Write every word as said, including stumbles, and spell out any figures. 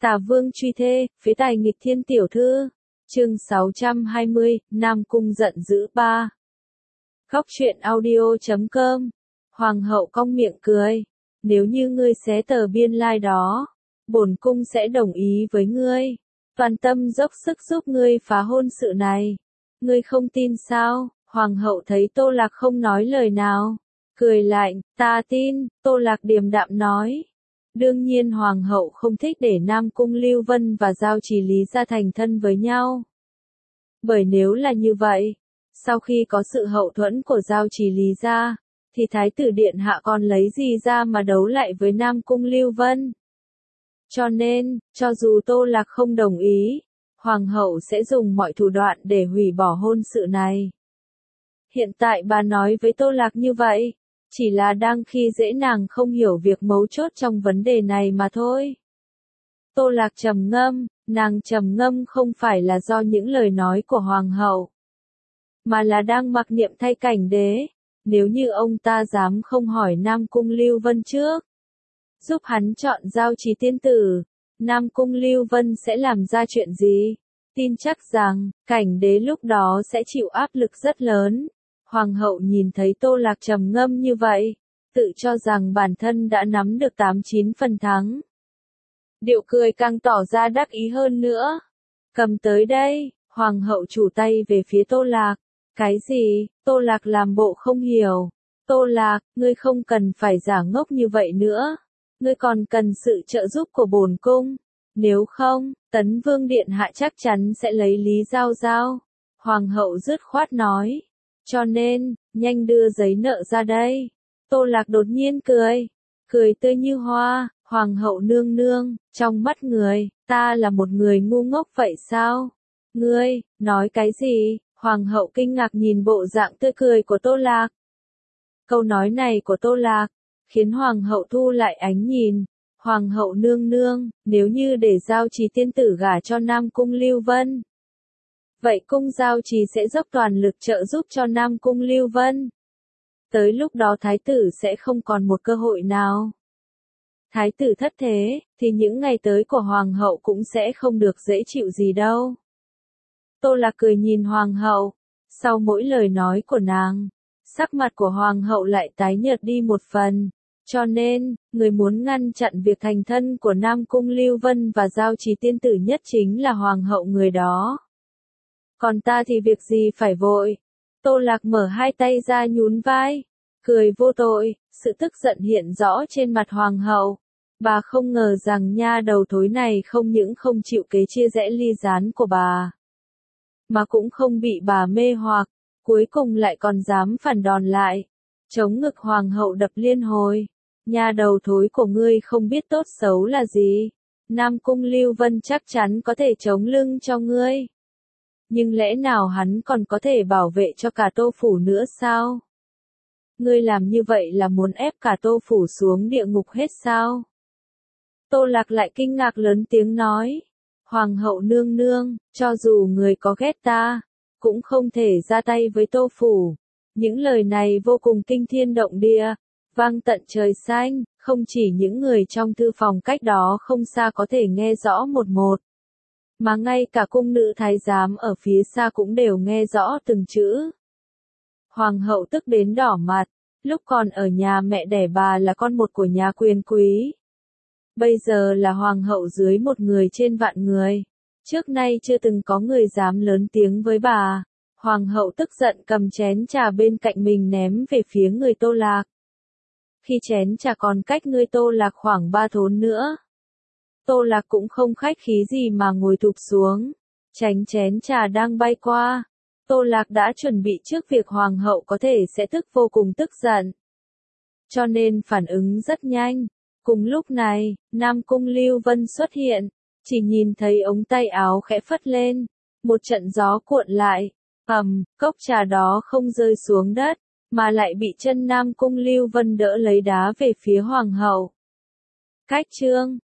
Tả Vương truy thê, phế tài nghịch thiên tiểu thư. Chương sáu trăm hai mươi, Nam Cung giận dữ ba. Góc truyện audio chấm com. Hoàng hậu cong miệng cười. Nếu như ngươi xé tờ biên lai like đó, bổn cung sẽ đồng ý với ngươi. Toàn tâm dốc sức giúp ngươi phá hôn sự này. Ngươi không tin sao? Hoàng hậu thấy Tô Lạc không nói lời nào. Cười lạnh, ta tin, Tô Lạc điềm đạm nói. Đương nhiên Hoàng hậu không thích để Nam Cung Lưu Vân và Giao Trì Lý Gia thành thân với nhau. Bởi nếu là như vậy, sau khi có sự hậu thuẫn của Giao Trì Lý Gia, thì Thái tử Điện Hạ còn lấy gì ra mà đấu lại với Nam Cung Lưu Vân? Cho nên, cho dù Tô Lạc không đồng ý, Hoàng hậu sẽ dùng mọi thủ đoạn để hủy bỏ hôn sự này. Hiện tại bà nói với Tô Lạc như vậy, chỉ là đang khi dễ nàng không hiểu việc mấu chốt trong vấn đề này mà thôi. Tô Lạc trầm ngâm, nàng trầm ngâm không phải là do những lời nói của Hoàng hậu, mà là đang mặc niệm thay Cảnh Đế. Nếu như ông ta dám không hỏi Nam Cung Lưu Vân trước, giúp hắn chọn Giao Trì tiên tử, Nam Cung Lưu Vân sẽ làm ra chuyện gì? Tin chắc rằng, Cảnh Đế lúc đó sẽ chịu áp lực rất lớn. Hoàng hậu nhìn thấy Tô Lạc trầm ngâm như vậy, tự cho rằng bản thân đã nắm được tám chín phần thắng. Điệu cười càng tỏ ra đắc ý hơn nữa. Cầm tới đây, Hoàng hậu chủ tay về phía Tô Lạc. Cái gì? Tô Lạc làm bộ không hiểu. Tô Lạc, ngươi không cần phải giả ngốc như vậy nữa. Ngươi còn cần sự trợ giúp của bổn cung. Nếu không, Tấn Vương Điện Hạ chắc chắn sẽ lấy Lý Giao Giao. Hoàng hậu dứt khoát nói. Cho nên, nhanh đưa giấy nợ ra đây. Tô Lạc đột nhiên cười. Cười tươi như hoa. Hoàng hậu nương nương, trong mắt người, ta là một người ngu ngốc vậy sao? Ngươi, nói cái gì? Hoàng hậu kinh ngạc nhìn bộ dạng tươi cười của Tô Lạc. Câu nói này của Tô Lạc, khiến Hoàng hậu thu lại ánh nhìn. Hoàng hậu nương nương, nếu như để Giao Trì tiên tử gả cho Nam Cung Lưu Vân, vậy cung Giao Trì sẽ dốc toàn lực trợ giúp cho Nam Cung Lưu Vân. Tới lúc đó thái tử sẽ không còn một cơ hội nào. Thái tử thất thế, thì những ngày tới của Hoàng hậu cũng sẽ không được dễ chịu gì đâu. Tô Lạc cười nhìn Hoàng hậu, sau mỗi lời nói của nàng, sắc mặt của Hoàng hậu lại tái nhợt đi một phần. Cho nên, người muốn ngăn chặn việc thành thân của Nam Cung Lưu Vân và Giao Trì tiên tử nhất chính là Hoàng hậu người đó. Còn ta thì việc gì phải vội? Tô Lạc mở hai tay ra nhún vai, cười vô tội, sự tức giận hiện rõ trên mặt Hoàng hậu. Bà không ngờ rằng nha đầu thối này không những không chịu kế chia rẽ ly gián của bà, mà cũng không bị bà mê hoặc, cuối cùng lại còn dám phản đòn lại. Chống ngực Hoàng hậu đập liên hồi. Nha đầu thối của ngươi không biết tốt xấu là gì. Nam Cung Lưu Vân chắc chắn có thể chống lưng cho ngươi. Nhưng lẽ nào hắn còn có thể bảo vệ cho cả Tô Phủ nữa sao? Ngươi làm như vậy là muốn ép cả Tô Phủ xuống địa ngục hết sao? Tô Lạc lại kinh ngạc lớn tiếng nói. Hoàng hậu nương nương, cho dù người có ghét ta, cũng không thể ra tay với Tô Phủ. Những lời này vô cùng kinh thiên động địa, vang tận trời xanh, không chỉ những người trong thư phòng cách đó không xa có thể nghe rõ một một, mà ngay cả cung nữ thái giám ở phía xa cũng đều nghe rõ từng chữ. Hoàng hậu tức đến đỏ mặt, lúc còn ở nhà mẹ đẻ bà là con một của nhà quyền quý. Bây giờ là hoàng hậu dưới một người trên vạn người. Trước nay chưa từng có người dám lớn tiếng với bà. Hoàng hậu tức giận cầm chén trà bên cạnh mình ném về phía người Tô Lạc. Khi chén trà còn cách người Tô Lạc khoảng ba thốn nữa, Tô Lạc cũng không khách khí gì mà ngồi thụp xuống, tránh chén trà đang bay qua. Tô Lạc đã chuẩn bị trước việc hoàng hậu có thể sẽ tức vô cùng tức giận, cho nên phản ứng rất nhanh. Cùng lúc này, Nam Cung Lưu Vân xuất hiện, chỉ nhìn thấy ống tay áo khẽ phất lên, một trận gió cuộn lại, ầm, cốc trà đó không rơi xuống đất, mà lại bị chân Nam Cung Lưu Vân đỡ lấy đá về phía hoàng hậu. Cách chương